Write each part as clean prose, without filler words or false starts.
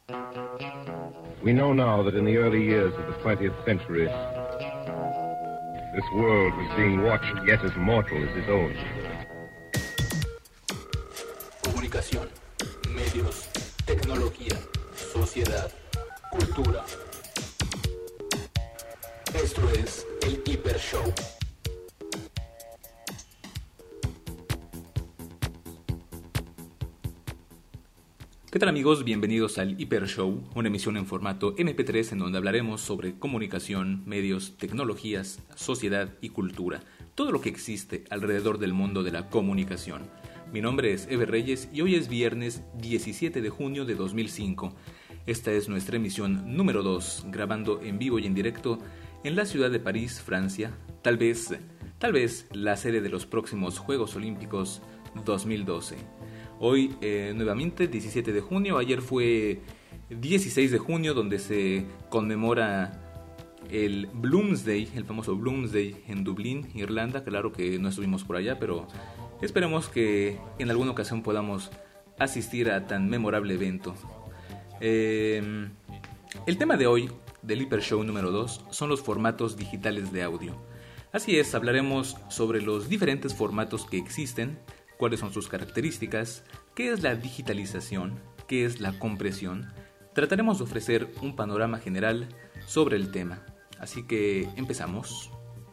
We know now that in the early years of the 20th century, this world was being watched yet as mortal as his own. Comunicación, medios, tecnología, sociedad, cultura. Esto es el Hiper Show. ¿Qué tal amigos? Bienvenidos al Hiper Show, una emisión en formato MP3 en donde hablaremos sobre comunicación, medios, tecnologías, sociedad y cultura, todo lo que existe alrededor del mundo de la comunicación. Mi nombre es Ever Reyes y hoy es viernes 17 de junio de 2005. Esta es nuestra emisión número 2, grabando en vivo y en directo en la ciudad de París, Francia, tal vez la sede de los próximos Juegos Olímpicos 2012. Hoy nuevamente 17 de junio, ayer fue 16 de junio donde se conmemora el Bloomsday, el famoso Bloomsday en Dublín, Irlanda. Claro que no estuvimos por allá, pero esperemos que en alguna ocasión podamos asistir a tan memorable evento. El tema de hoy del Hiper Show número 2 son los formatos digitales de audio. Así es, hablaremos sobre los diferentes formatos que existen, cuáles son sus características, qué es la digitalización, qué es la compresión. Trataremos de ofrecer un panorama general sobre el tema. Así que empezamos.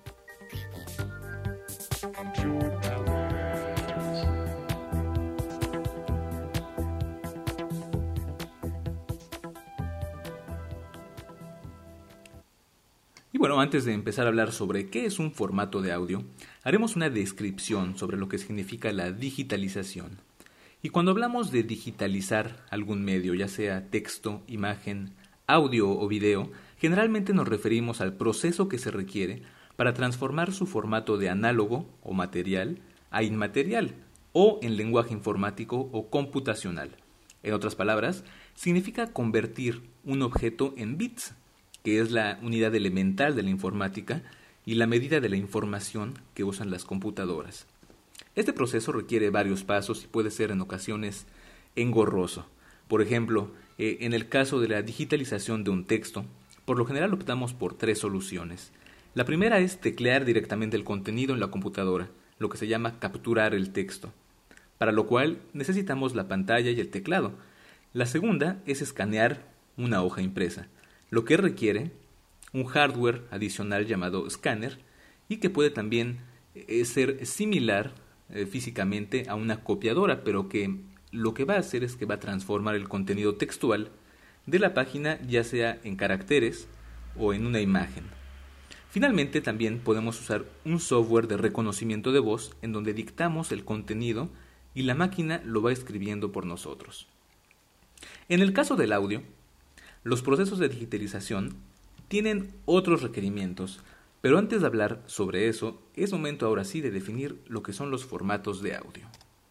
Y bueno, antes de empezar a hablar sobre qué es un formato de audio, haremos una descripción sobre lo que significa la digitalización. Y cuando hablamos de digitalizar algún medio, ya sea texto, imagen, audio o video, generalmente nos referimos al proceso que se requiere para transformar su formato de análogo o material a inmaterial o en lenguaje informático o computacional. En otras palabras, significa convertir un objeto en bits, que es la unidad elemental de la informática y la medida de la información que usan las computadoras. Este proceso requiere varios pasos y puede ser en ocasiones engorroso. Por ejemplo, en el caso de la digitalización de un texto, por lo general optamos por 3 soluciones. La primera es teclear directamente el contenido en la computadora, lo que se llama capturar el texto, para lo cual necesitamos la pantalla y el teclado. La segunda es escanear una hoja impresa, lo que requiere un hardware adicional llamado escáner y que puede también ser similar físicamente a una copiadora, pero que lo que va a hacer es que va a transformar el contenido textual de la página ya sea en caracteres o en una imagen. Finalmente también podemos usar un software de reconocimiento de voz en donde dictamos el contenido y la máquina lo va escribiendo por nosotros. En el caso del audio, los procesos de digitalización tienen otros requerimientos, pero antes de hablar sobre eso, es momento ahora sí de definir lo que son los formatos de audio.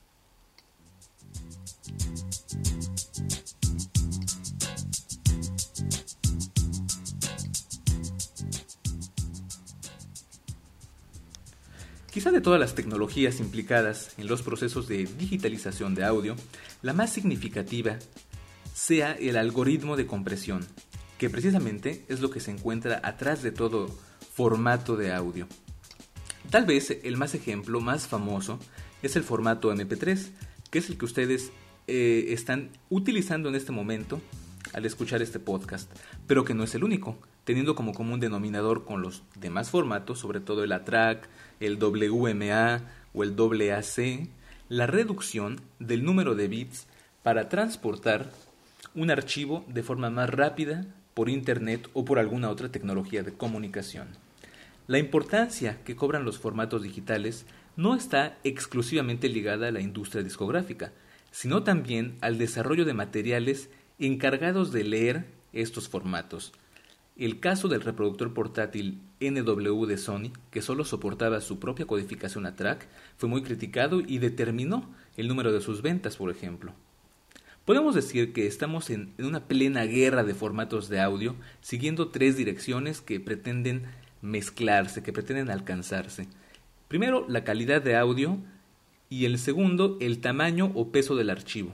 Quizá de todas las tecnologías implicadas en los procesos de digitalización de audio, la más significativa sea el algoritmo de compresión, que precisamente es lo que se encuentra atrás de todo formato de audio. Tal vez el más famoso es el formato MP3, que es el que ustedes están utilizando en este momento al escuchar este podcast, pero que no es el único, teniendo como común denominador con los demás formatos, sobre todo el ATRAC, el WMA o el AAC, la reducción del número de bits para transportar un archivo de forma más rápida por internet o por alguna otra tecnología de comunicación. La importancia que cobran los formatos digitales no está exclusivamente ligada a la industria discográfica, sino también al desarrollo de materiales encargados de leer estos formatos. El caso del reproductor portátil NW de Sony, que solo soportaba su propia codificación ATRAC, fue muy criticado y determinó el número de sus ventas, por ejemplo. Podemos decir que estamos en una plena guerra de formatos de audio, siguiendo 3 direcciones que pretenden mezclarse, que pretenden alcanzarse. Primero, la calidad de audio y el segundo, el tamaño o peso del archivo,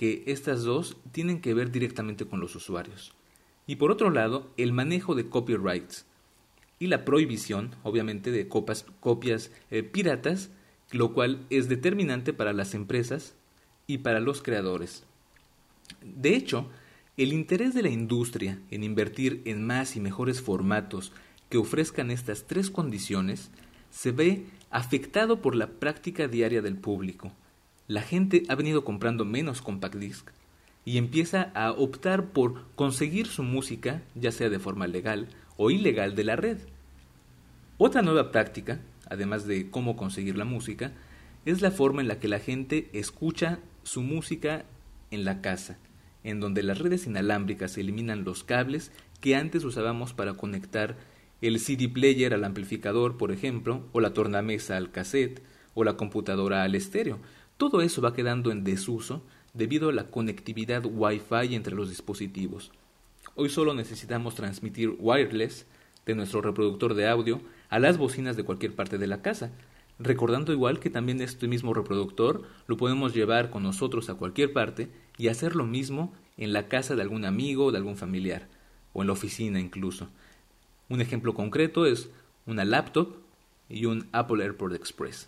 que estas dos tienen que ver directamente con los usuarios. Y por otro lado, el manejo de copyrights y la prohibición, obviamente, de copias piratas, lo cual es determinante para las empresas y para los creadores. De hecho, el interés de la industria en invertir en más y mejores formatos que ofrezcan estas tres condiciones se ve afectado por la práctica diaria del público. La gente ha venido comprando menos compact disc y empieza a optar por conseguir su música, ya sea de forma legal o ilegal, de la red. Otra nueva práctica, además de cómo conseguir la música, es la forma en la que la gente escucha su música en la casa, en donde las redes inalámbricas eliminan los cables que antes usábamos para conectar el CD player al amplificador, por ejemplo, o la tornamesa al cassette, o la computadora al estéreo. Todo eso va quedando en desuso debido a la conectividad Wi-Fi entre los dispositivos. Hoy solo necesitamos transmitir wireless de nuestro reproductor de audio a las bocinas de cualquier parte de la casa, recordando igual que también este mismo reproductor lo podemos llevar con nosotros a cualquier parte y hacer lo mismo en la casa de algún amigo o de algún familiar, o en la oficina incluso. Un ejemplo concreto es una laptop y un Apple AirPort Express.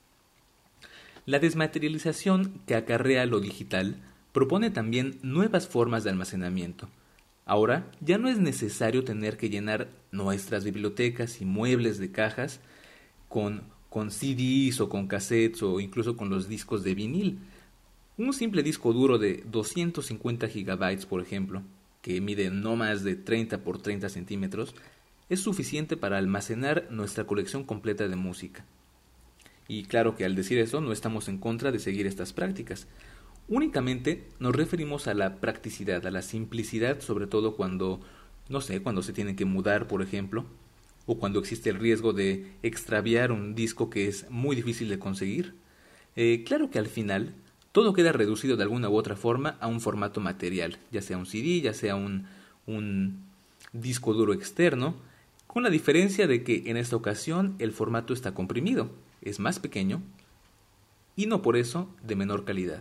La desmaterialización que acarrea lo digital propone también nuevas formas de almacenamiento. Ahora ya no es necesario tener que llenar nuestras bibliotecas y muebles de cajas con CDs o con cassettes o incluso con los discos de vinil. Un simple disco duro de 250 gigabytes, por ejemplo, que mide no más de 30 por 30 centímetros, es suficiente para almacenar nuestra colección completa de música. Y claro que al decir eso no estamos en contra de seguir estas prácticas. Únicamente nos referimos a la practicidad, a la simplicidad, sobre todo cuando se tiene que mudar, por ejemplo, o cuando existe el riesgo de extraviar un disco que es muy difícil de conseguir. Claro que al final todo queda reducido de alguna u otra forma a un formato material, ya sea un CD, ya sea un disco duro externo, con la diferencia de que en esta ocasión el formato está comprimido, es más pequeño y no por eso de menor calidad.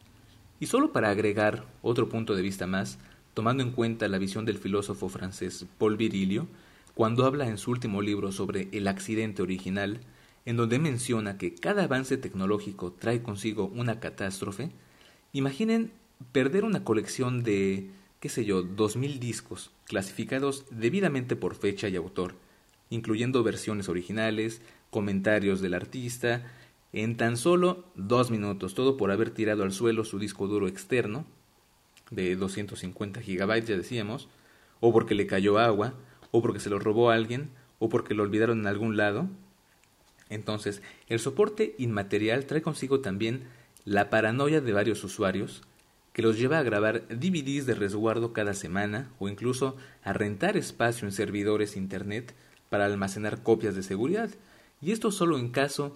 Y solo para agregar otro punto de vista más, tomando en cuenta la visión del filósofo francés Paul Virilio, cuando habla en su último libro sobre el accidente original, en donde menciona que cada avance tecnológico trae consigo una catástrofe, imaginen perder una colección de, 2000 discos, clasificados debidamente por fecha y autor, incluyendo versiones originales, comentarios del artista, en tan solo 2 minutos, todo por haber tirado al suelo su disco duro externo, de 250 gigabytes, ya decíamos, o porque le cayó agua, o porque se lo robó a alguien, o porque lo olvidaron en algún lado. Entonces, el soporte inmaterial trae consigo también la paranoia de varios usuarios, que los lleva a grabar DVDs de resguardo cada semana, o incluso a rentar espacio en servidores internet para almacenar copias de seguridad. Y esto solo en caso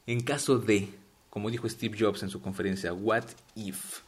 de, como dijo Steve Jobs en su conferencia, What If.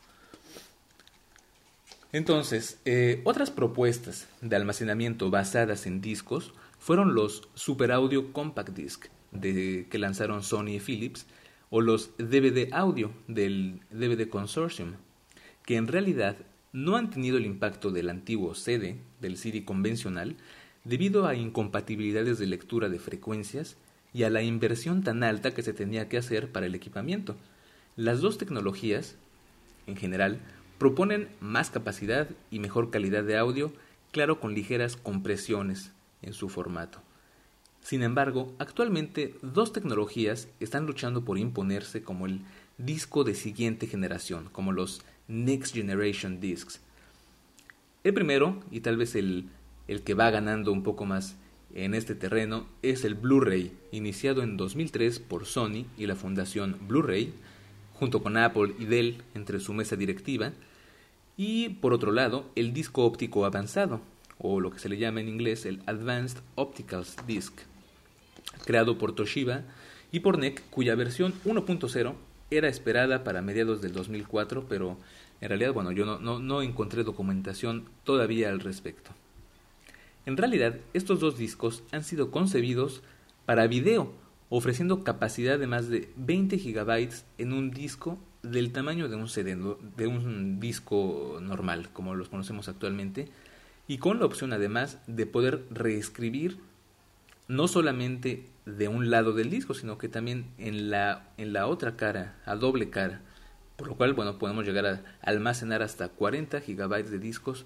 Entonces, otras propuestas de almacenamiento basadas en discos fueron los Super Audio Compact Disc que lanzaron Sony y Philips, o los DVD Audio del DVD Consortium, que en realidad no han tenido el impacto del antiguo CD, del CD convencional, debido a incompatibilidades de lectura de frecuencias y a la inversión tan alta que se tenía que hacer para el equipamiento. Las dos tecnologías, en general, proponen más capacidad y mejor calidad de audio, claro, con ligeras compresiones en su formato. Sin embargo, actualmente dos tecnologías están luchando por imponerse como el disco de siguiente generación, como los Next Generation Discs. El primero, y tal vez el que va ganando un poco más en este terreno, es el Blu-ray, iniciado en 2003 por Sony y la Fundación Blu-ray, junto con Apple y Dell entre su mesa directiva, y por otro lado, el disco óptico avanzado, o lo que se le llama en inglés el Advanced Optical Disc, creado por Toshiba y por NEC, cuya versión 1.0 era esperada para mediados del 2004, pero en realidad, yo no encontré documentación todavía al respecto. En realidad, estos dos discos han sido concebidos para video, ofreciendo capacidad de más de 20 GB en un disco del tamaño de un CD, de un disco normal, como los conocemos actualmente, y con la opción además de poder reescribir no solamente de un lado del disco, sino que también en la otra cara, a doble cara, por lo cual, bueno, podemos llegar a almacenar hasta 40 gigabytes de discos,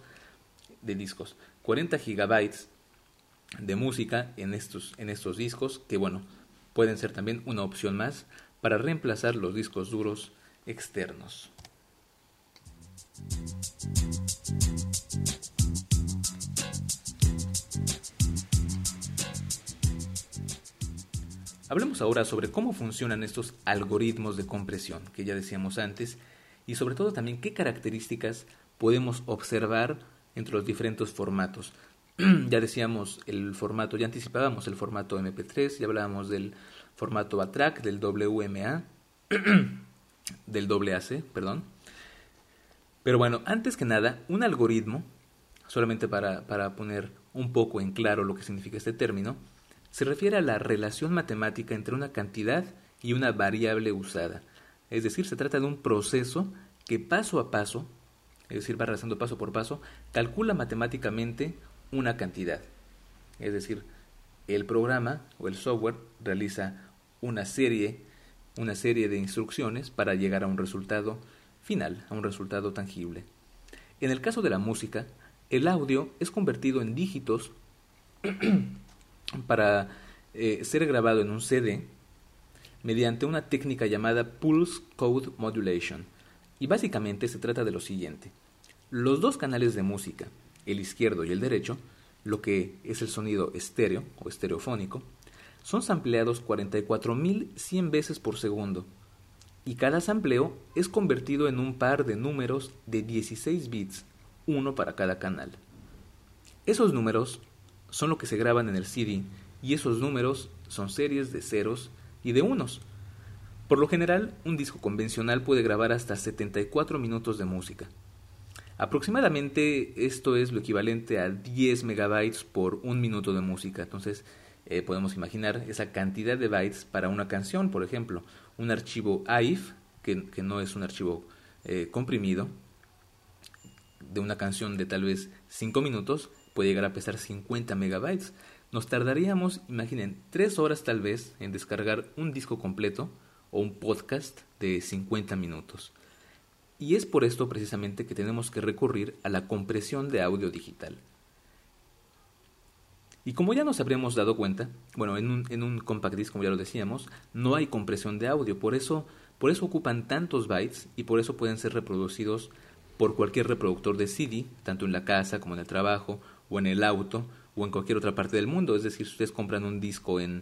40 gigabytes de música en estos discos, que bueno, pueden ser también una opción más para reemplazar los discos duros externos. Hablemos ahora sobre cómo funcionan estos algoritmos de compresión, que ya decíamos antes, y sobre todo también qué características podemos observar entre los diferentes formatos. Ya decíamos el formato, ya anticipábamos el formato MP3, ya hablábamos del formato A-Track, del WMA, del AAC, perdón. Pero bueno, antes que nada, un algoritmo, solamente para poner un poco en claro lo que significa este término, se refiere a la relación matemática entre una cantidad y una variable usada. Es decir, se trata de un proceso que paso a paso, es decir, va realizando paso por paso, calcula matemáticamente una cantidad. Es decir, el programa o el software realiza una serie de instrucciones para llegar a un resultado final, a un resultado tangible. En el caso de la música, el audio es convertido en dígitos para ser grabado en un CD mediante una técnica llamada Pulse Code Modulation. Y básicamente se trata de lo siguiente. Los dos canales de música, el izquierdo y el derecho, lo que es el sonido estéreo o estereofónico, son sampleados 44.100 veces por segundo, y cada sampleo es convertido en un par de números de 16 bits, uno para cada canal. Esos números son lo que se graban en el CD, y esos números son series de ceros y de unos. Por lo general, un disco convencional puede grabar hasta 74 minutos de música. Aproximadamente esto es lo equivalente a 10 megabytes por un minuto de música. Entonces podemos imaginar esa cantidad de bytes para una canción, por ejemplo. Un archivo AIF, que no es un archivo comprimido, de una canción de tal vez 5 minutos, puede llegar a pesar 50 megabytes. Nos tardaríamos, imaginen, 3 horas tal vez en descargar un disco completo o un podcast de 50 minutos. Y es por esto precisamente que tenemos que recurrir a la compresión de audio digital. Y como ya nos habríamos dado cuenta, bueno, en un compact disc, como ya lo decíamos, no hay compresión de audio, por eso ocupan tantos bytes y por eso pueden ser reproducidos por cualquier reproductor de CD, tanto en la casa como en el trabajo, o en el auto, o en cualquier otra parte del mundo. Es decir, si ustedes compran un disco en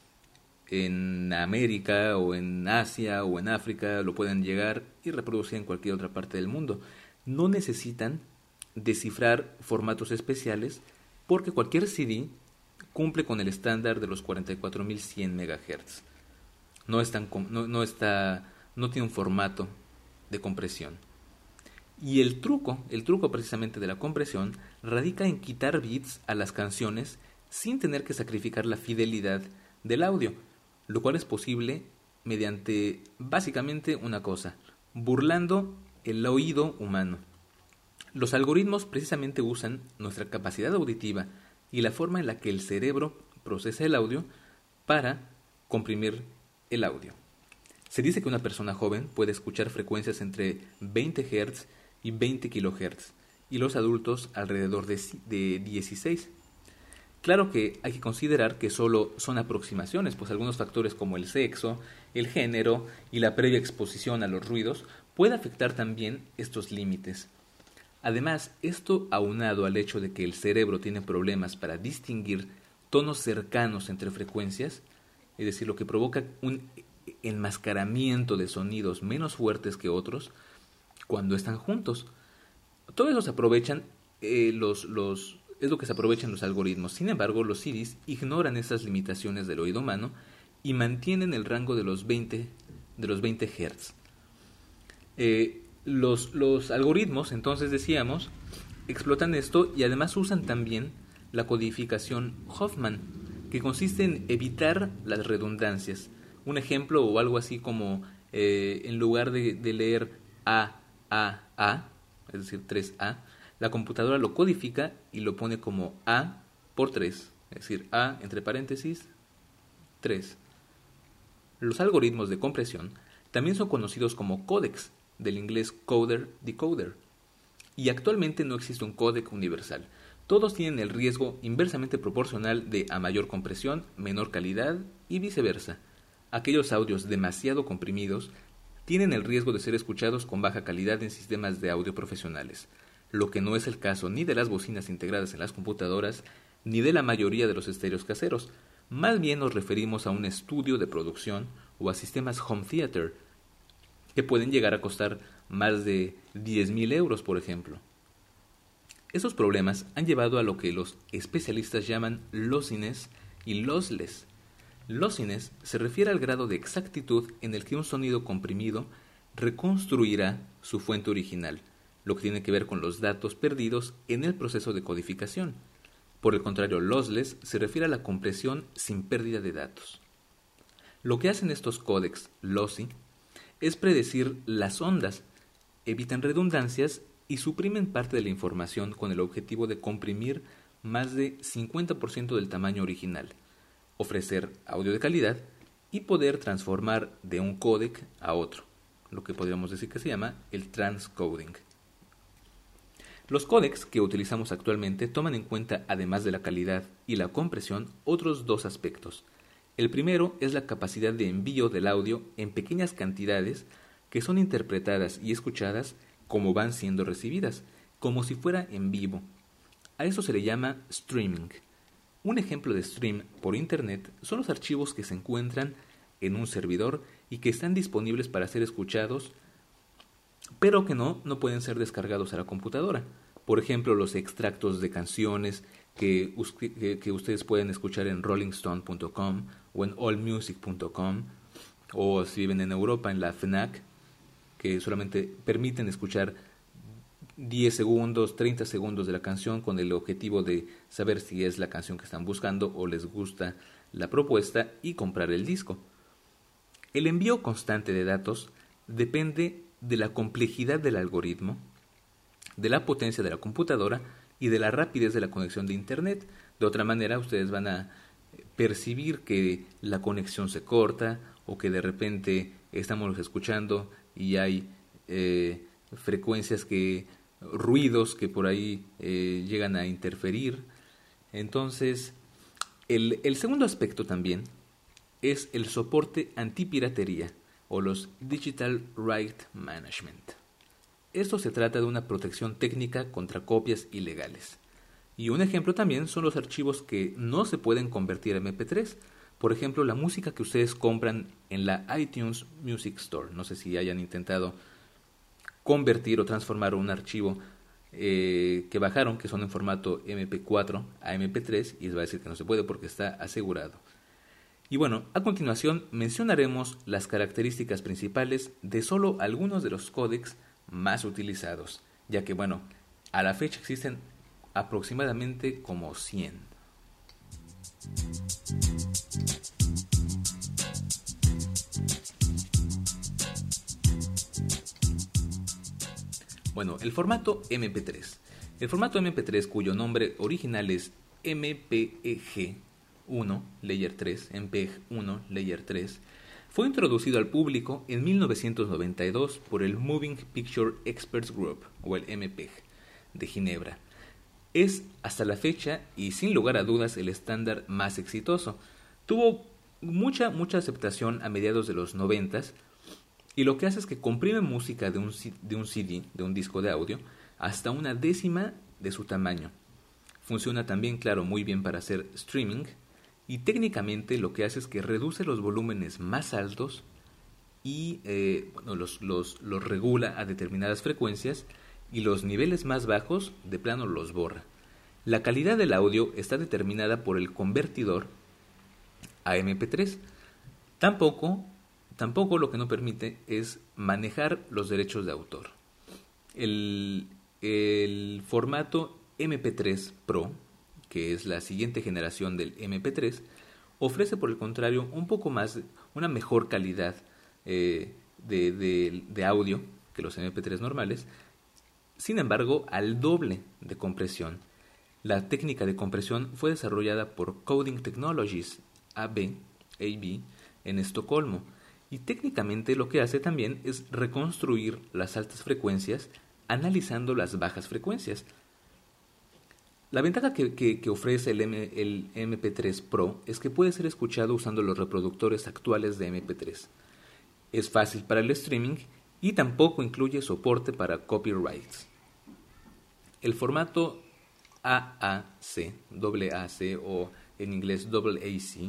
América, o en Asia, o en África, lo pueden llegar y reproducir en cualquier otra parte del mundo. No necesitan descifrar formatos especiales, porque cualquier CD cumple con el estándar de los 44.100 MHz. No tiene un formato de compresión. Y el truco precisamente de la compresión radica en quitar bits a las canciones sin tener que sacrificar la fidelidad del audio, lo cual es posible mediante básicamente una cosa: burlando el oído humano. Los algoritmos precisamente usan nuestra capacidad auditiva y la forma en la que el cerebro procesa el audio para comprimir el audio. Se dice que una persona joven puede escuchar frecuencias entre 20 Hz y 20 kHz, y los adultos alrededor de 16. Claro que hay que considerar que solo son aproximaciones, pues algunos factores como el sexo, el género y la previa exposición a los ruidos puede afectar también estos límites. Además, esto aunado al hecho de que el cerebro tiene problemas para distinguir tonos cercanos entre frecuencias, es decir, lo que provoca un enmascaramiento de sonidos menos fuertes que otros cuando están juntos. Todo eso se aprovechan es lo que se aprovechan los algoritmos. Sin embargo, los CDs ignoran esas limitaciones del oído humano y mantienen el rango de los 20 Hz. Los algoritmos, entonces decíamos, explotan esto y además usan también la codificación Hoffman, que consiste en evitar las redundancias. Un ejemplo o algo así como en lugar de leer A, es decir, 3A, la computadora lo codifica y lo pone como A por 3, es decir, A entre paréntesis 3. Los algoritmos de compresión también son conocidos como códecs, del inglés coder-decoder, y actualmente no existe un códec universal. Todos tienen el riesgo inversamente proporcional de a mayor compresión, menor calidad y viceversa. Aquellos audios demasiado comprimidos tienen el riesgo de ser escuchados con baja calidad en sistemas de audio profesionales, lo que no es el caso ni de las bocinas integradas en las computadoras ni de la mayoría de los estéreos caseros. Más bien nos referimos a un estudio de producción o a sistemas home theater que pueden llegar a costar más de 10.000 euros, por ejemplo. Esos problemas han llevado a lo que los especialistas llaman lossiness y lossless. Lossiness se refiere al grado de exactitud en el que un sonido comprimido reconstruirá su fuente original, lo que tiene que ver con los datos perdidos en el proceso de codificación. Por el contrario, lossless se refiere a la compresión sin pérdida de datos. Lo que hacen estos códecs lossy es predecir las ondas, evitan redundancias y suprimen parte de la información con el objetivo de comprimir más de 50% del tamaño original, ofrecer audio de calidad y poder transformar de un códec a otro, lo que podríamos decir que se llama el transcoding. Los códecs que utilizamos actualmente toman en cuenta, además de la calidad y la compresión, otros dos aspectos. El primero es la capacidad de envío del audio en pequeñas cantidades que son interpretadas y escuchadas como van siendo recibidas, como si fuera en vivo. A eso se le llama streaming. Un ejemplo de stream por internet son los archivos que se encuentran en un servidor y que están disponibles para ser escuchados, pero que no pueden ser descargados a la computadora. Por ejemplo, los extractos de canciones que ustedes pueden escuchar en rollingstone.com o en allmusic.com, o si viven en Europa, en la FNAC, que solamente permiten escuchar 10 segundos, 30 segundos de la canción con el objetivo de saber si es la canción que están buscando o les gusta la propuesta y comprar el disco. El envío constante de datos depende de la complejidad del algoritmo, de la potencia de la computadora y de la rapidez de la conexión de Internet. De otra manera, ustedes van a percibir que la conexión se corta o que de repente estamos escuchando y hay frecuencias ruidos que por ahí llegan a interferir. Entonces, el segundo aspecto también es el soporte antipiratería o los Digital Right Management. Esto se trata de una protección técnica contra copias ilegales. Y un ejemplo también son los archivos que no se pueden convertir a MP3. Por ejemplo, la música que ustedes compran en la iTunes Music Store. No sé si hayan intentado convertir o transformar un archivo que bajaron, que son en formato MP4 a MP3, y les va a decir que no se puede porque está asegurado. Y bueno, a continuación mencionaremos las características principales de solo algunos de los códecs más utilizados, ya que bueno, a la fecha existen aproximadamente como 100. Bueno, el formato MP3. El formato MP3, cuyo nombre original es MPEG 1, Layer 3, MPEG 1, Layer 3, fue introducido al público en 1992 por el Moving Picture Experts Group, o el MPEG, de Ginebra. Es, hasta la fecha, y sin lugar a dudas, el estándar más exitoso. Tuvo mucha aceptación a mediados de los 90s, y lo que hace es que comprime música de un CD, de un disco de audio, hasta 1/10 de su tamaño. Funciona también, claro, muy bien para hacer streaming, y técnicamente lo que hace es que reduce los volúmenes más altos y los regula a determinadas frecuencias, y los niveles más bajos de plano los borra. La calidad del audio está determinada por el convertidor a MP3. Tampoco lo que no permite es manejar los derechos de autor. El formato MP3 Pro, que es la siguiente generación del MP3, ofrece por el contrario una mejor calidad de audio que los MP3 normales, sin embargo, al doble de compresión. La técnica de compresión fue desarrollada por Coding Technologies AB en Estocolmo, y técnicamente lo que hace también es reconstruir las altas frecuencias analizando las bajas frecuencias. La ventaja que ofrece el MP3 Pro es que puede ser escuchado usando los reproductores actuales de MP3. Es fácil para el streaming y tampoco incluye soporte para copyrights. El formato AAC, AAC o en inglés AAC,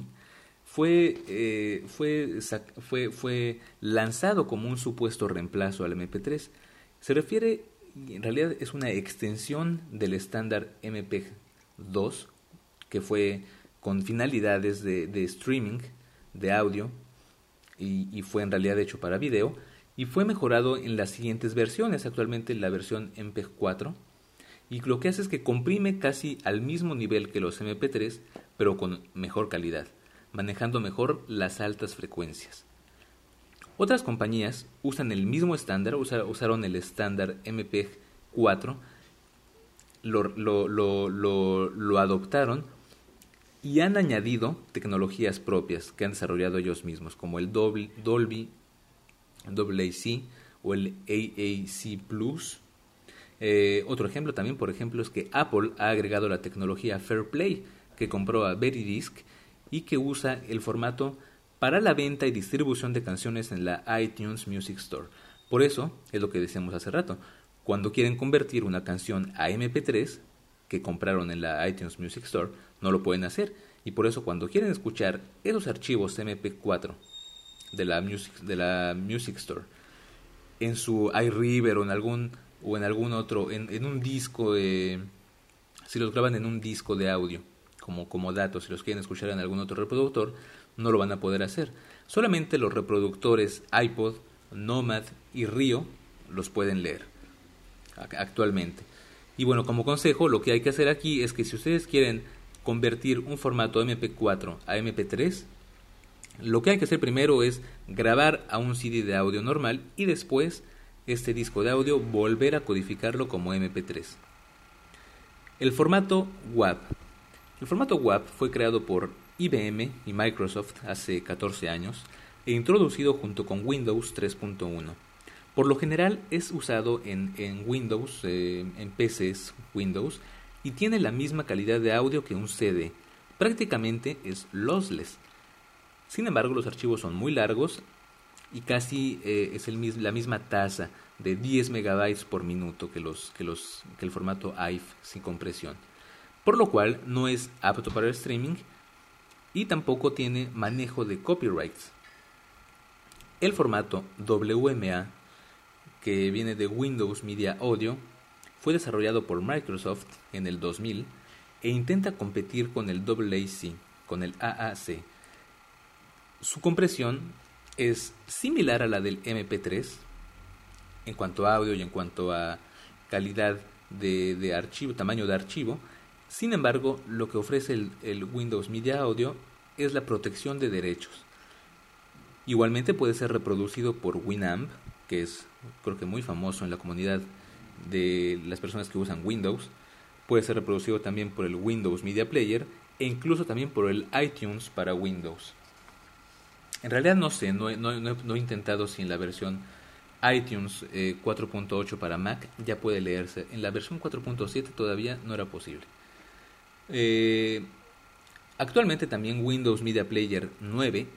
fue lanzado como un supuesto reemplazo al MP3. Se refiere, en realidad es una extensión del estándar MP2, que fue con finalidades de streaming, de audio, y fue en realidad hecho para video, y fue mejorado en las siguientes versiones, actualmente la versión MP4, y lo que hace es que comprime casi al mismo nivel que los MP3, pero con mejor calidad, manejando mejor las altas frecuencias. Otras compañías usan el mismo estándar, usaron el estándar MP4, lo adoptaron y han añadido tecnologías propias que han desarrollado ellos mismos, como el Dolby AAC o el AAC Plus. Otro ejemplo también, por ejemplo, es que Apple ha agregado la tecnología FairPlay, que compró a Veridisc y que usa el formato para la venta y distribución de canciones en la iTunes Music Store. Por eso, es lo que decíamos hace rato, cuando quieren convertir una canción a MP3 que compraron en la iTunes Music Store, no lo pueden hacer, y por eso cuando quieren escuchar esos archivos MP4 de la Music Store en su iRiver o en algún otro, en un disco si los graban en un disco de audio como datos, si los quieren escuchar en algún otro reproductor, no lo van a poder hacer. Solamente los reproductores iPod, Nomad y Rio los pueden leer actualmente. Y bueno, como consejo, lo que hay que hacer aquí es que si ustedes quieren convertir un formato MP4 a MP3, lo que hay que hacer primero es grabar a un CD de audio normal y después este disco de audio volver a codificarlo como MP3. El formato WAV. El formato WAV fue creado por IBM y Microsoft hace 14 años e introducido junto con Windows 3.1. Por lo general es usado en Windows, en PCs Windows, y tiene la misma calidad de audio que un CD. Prácticamente es lossless. Sin embargo, los archivos son muy largos y casi es la misma tasa de 10 megabytes por minuto que el formato AIF sin compresión, por lo cual no es apto para el streaming y tampoco tiene manejo de copyrights. El formato WMA, que viene de Windows Media Audio, fue desarrollado por Microsoft en el 2000 e intenta competir con el AAC, con el AAC. Su compresión es similar a la del MP3 en cuanto a audio y en cuanto a calidad de archivo, tamaño de archivo. Sin embargo, lo que ofrece el Windows Media Audio es la protección de derechos. Igualmente puede ser reproducido por Winamp, que es creo que muy famoso en la comunidad de las personas que usan Windows. Puede ser reproducido también por el Windows Media Player e incluso también por el iTunes para Windows. En realidad no sé, no he intentado si en la versión iTunes 4.8 para Mac ya puede leerse. En la versión 4.7 todavía no era posible. Actualmente también Windows Media Player 9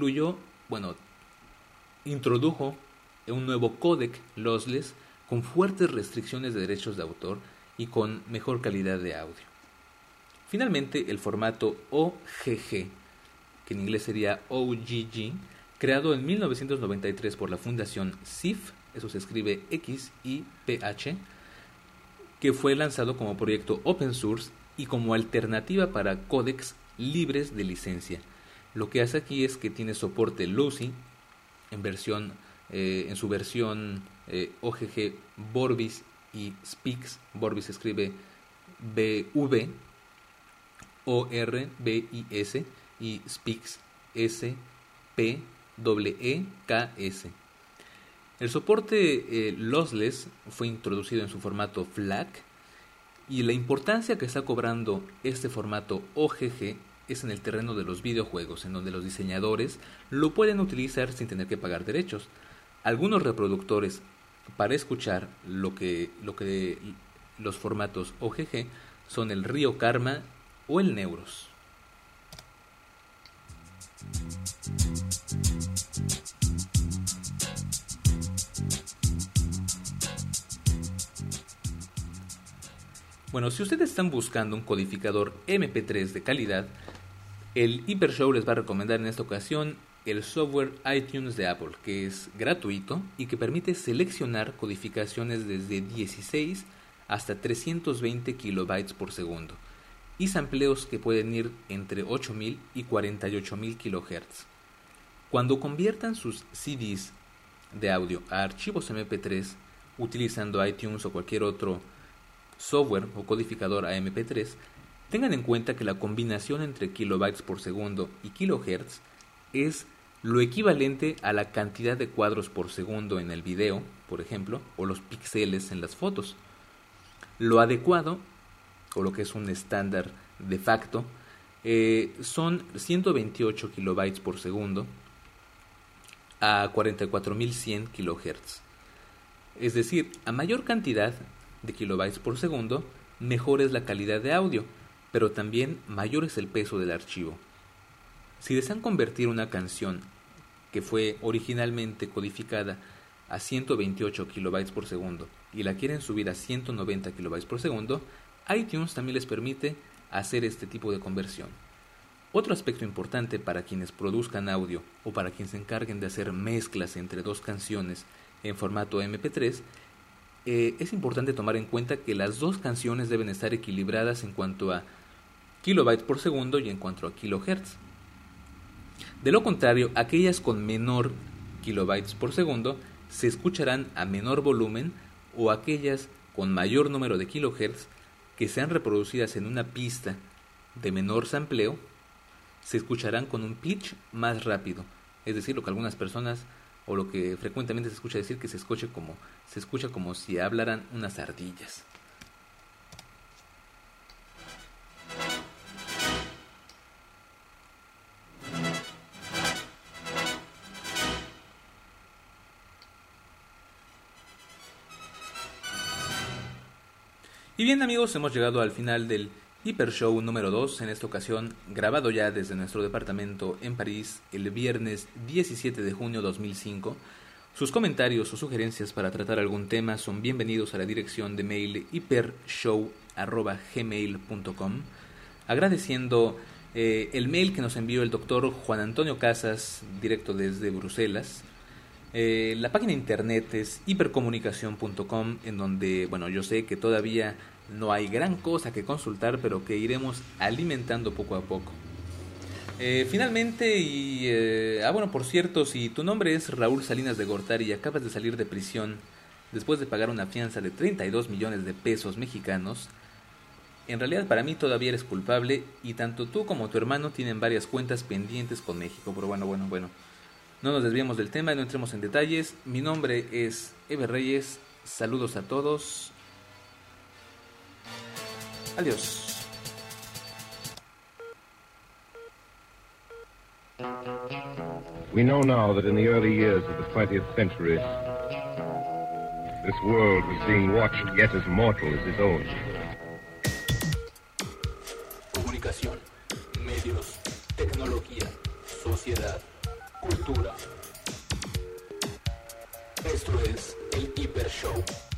introdujo un nuevo códec lossless con fuertes restricciones de derechos de autor y con mejor calidad de audio. Finalmente, el formato OGG, que en inglés sería OGG, creado en 1993 por la fundación CIF, eso se escribe XIPH, que fue lanzado como proyecto open source y como alternativa para códecs libres de licencia. Lo que hace aquí es que tiene soporte Lucy en su versión OGG Vorbis y Spix. Vorbis se escribe BV ORBIS y Spix SPEEKS. El soporte lossless fue introducido en su formato FLAC y la importancia que está cobrando este formato OGG es en el terreno de los videojuegos, en donde los diseñadores lo pueden utilizar sin tener que pagar derechos. Algunos reproductores para escuchar lo que los formatos OGG son el Rio Karma o el Neuros. Bueno, si ustedes están buscando un codificador MP3 de calidad, el Hypershow les va a recomendar en esta ocasión el software iTunes de Apple, que es gratuito y que permite seleccionar codificaciones desde 16 hasta 320 kilobytes por segundo y sampleos que pueden ir entre 8000 y 48000 kHz. Cuando conviertan sus CDs de audio a archivos MP3 utilizando iTunes o cualquier otro software o codificador a MP3, tengan en cuenta que la combinación entre kilobytes por segundo y kilohertz es lo equivalente a la cantidad de cuadros por segundo en el video, por ejemplo, o los píxeles en las fotos. Lo adecuado, o lo que es un estándar de facto, son 128 kilobytes por segundo a 44100 kilohertz. Es decir, a mayor cantidad de kilobytes por segundo, mejor es la calidad de audio, pero también mayor es el peso del archivo. Si desean convertir una canción que fue originalmente codificada a 128 kilobytes por segundo y la quieren subir a 190 kilobytes por segundo, iTunes también les permite hacer este tipo de conversión. Otro aspecto importante para quienes produzcan audio o para quienes se encarguen de hacer mezclas entre dos canciones en formato MP3, es importante tomar en cuenta que las dos canciones deben estar equilibradas en cuanto a kilobytes por segundo y en cuanto a kilohertz. De lo contrario, aquellas con menor kilobytes por segundo se escucharán a menor volumen, o aquellas con mayor número de kilohertz que sean reproducidas en una pista de menor sampleo se escucharán con un pitch más rápido, es decir, lo que algunas personas o lo que frecuentemente se escucha decir que se escucha como si hablaran unas ardillas. Y bien amigos, hemos llegado al final del Hypershow número 2, en esta ocasión grabado ya desde nuestro departamento en París el viernes 17 de junio 2005. Sus comentarios o sugerencias para tratar algún tema son bienvenidos a la dirección de mail hypershow@gmail.com, agradeciendo el mail que nos envió el doctor Juan Antonio Casas, directo desde Bruselas. La página de internet es hipercomunicación.com, en donde, bueno, yo sé que todavía no hay gran cosa que consultar, pero que iremos alimentando poco a poco. Finalmente, bueno, por cierto, si tu nombre es Raúl Salinas de Gortari y acabas de salir de prisión después de pagar una fianza de 32 millones de pesos mexicanos, en realidad para mí todavía eres culpable y tanto tú como tu hermano tienen varias cuentas pendientes con México, pero bueno. No nos desviemos del tema, no entremos en detalles. Mi nombre es Eber Reyes. Saludos a todos. Adiós. We know now that in the early years of the 20th century, this world was being watched yet as mortal as its own. Comunicación, medios, tecnología, sociedad, cultura. Esto es el Hypershow.